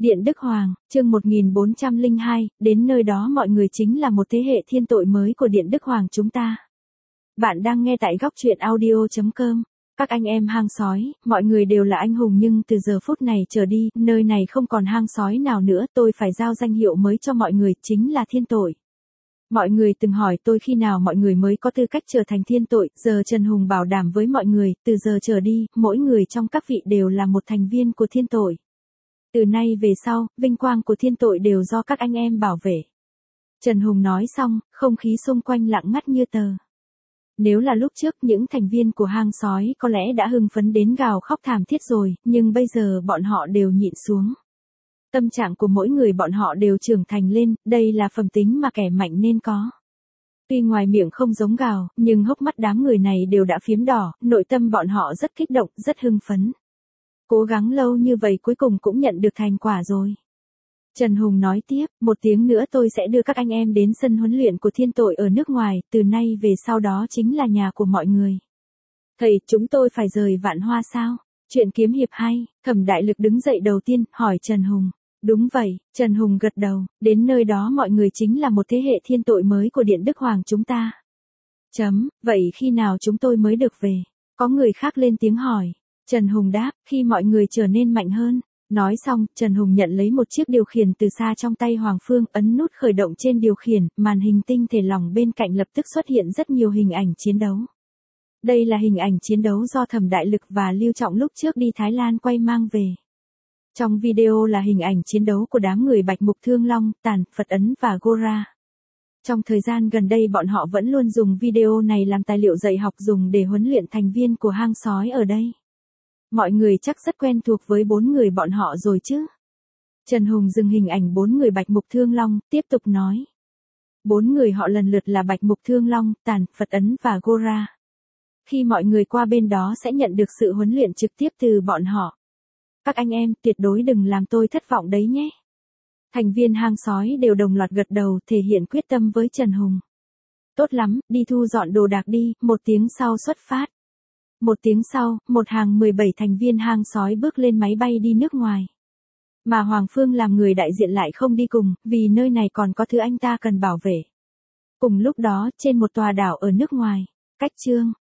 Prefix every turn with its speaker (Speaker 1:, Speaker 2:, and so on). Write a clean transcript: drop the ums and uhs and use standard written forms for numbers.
Speaker 1: Điện Đức Hoàng, chương 1402, đến nơi đó mọi người chính là một thế hệ thiên tội mới của Điện Đức Hoàng chúng ta. Bạn đang nghe tại góc truyện audio.com. Các anh em hang sói, mọi người đều là anh hùng nhưng từ giờ phút này trở đi, nơi này không còn hang sói nào nữa, tôi phải giao danh hiệu mới cho mọi người, chính là thiên tội. Mọi người từng hỏi tôi khi nào mọi người mới có tư cách trở thành thiên tội, giờ Trần Hùng bảo đảm với mọi người, từ giờ trở đi, mỗi người trong các vị đều là một thành viên của thiên tội. Từ nay về sau, vinh quang của thiên tội đều do các anh em bảo vệ. Trần Hùng nói xong, không khí xung quanh lặng ngắt như tờ. Nếu là lúc trước những thành viên của hang sói có lẽ đã hưng phấn đến gào khóc thảm thiết rồi, nhưng bây giờ bọn họ đều nhịn xuống. Tâm trạng của mỗi người bọn họ đều trưởng thành lên, đây là phẩm tính mà kẻ mạnh nên có. Tuy ngoài miệng không giống gào, nhưng hốc mắt đám người này đều đã phiếm đỏ, nội tâm bọn họ rất kích động, rất hưng phấn. Cố gắng lâu như vậy cuối cùng cũng nhận được thành quả rồi. Trần Hùng nói tiếp, một tiếng nữa tôi sẽ đưa các anh em đến sân huấn luyện của thiên tội ở nước ngoài, từ nay về sau đó chính là nhà của mọi người. Thầy, chúng tôi phải rời Vạn Hoa sao? Chuyện kiếm hiệp hay, Thẩm Đại Lực đứng dậy đầu tiên, hỏi Trần Hùng. Đúng vậy, Trần Hùng gật đầu, đến nơi đó mọi người chính là một thế hệ thiên tội mới của Điện Đức Hoàng chúng ta. Vậy khi nào chúng tôi mới được về? Có người khác lên tiếng hỏi. Trần Hùng đáp, khi mọi người trở nên mạnh hơn. Nói xong, Trần Hùng nhận lấy một chiếc điều khiển từ xa trong tay Hoàng Phương, ấn nút khởi động trên điều khiển, màn hình tinh thể lỏng bên cạnh lập tức xuất hiện rất nhiều hình ảnh chiến đấu. Đây là hình ảnh chiến đấu do Thẩm Đại Lực và Lưu Trọng lúc trước đi Thái Lan quay mang về. Trong video là hình ảnh chiến đấu của đám người Bạch Mục Thương Long, Tàn, Phật Ấn và Gora. Trong thời gian gần đây bọn họ vẫn luôn dùng video này làm tài liệu dạy học dùng để huấn luyện thành viên của hang sói ở đây. Mọi người chắc rất quen thuộc với 4 người bọn họ rồi chứ. Trần Hùng dừng hình ảnh 4 người Bạch Mục Thương Long, tiếp tục nói. 4 người họ lần lượt là Bạch Mục Thương Long, Tàn, Phật Ấn và Gora. Khi mọi người qua bên đó sẽ nhận được sự huấn luyện trực tiếp từ bọn họ. Các anh em tuyệt đối đừng làm tôi thất vọng đấy nhé. Thành viên hang sói đều đồng loạt gật đầu thể hiện quyết tâm với Trần Hùng. Tốt lắm, đi thu dọn đồ đạc đi, 1 tiếng sau xuất phát. 1 tiếng sau, một hàng 17 thành viên hang sói bước lên máy bay đi nước ngoài. Mà Hoàng Phương làm người đại diện lại không đi cùng, vì nơi này còn có thứ anh ta cần bảo vệ. Cùng lúc đó, trên một tòa đảo ở nước ngoài, cách Chương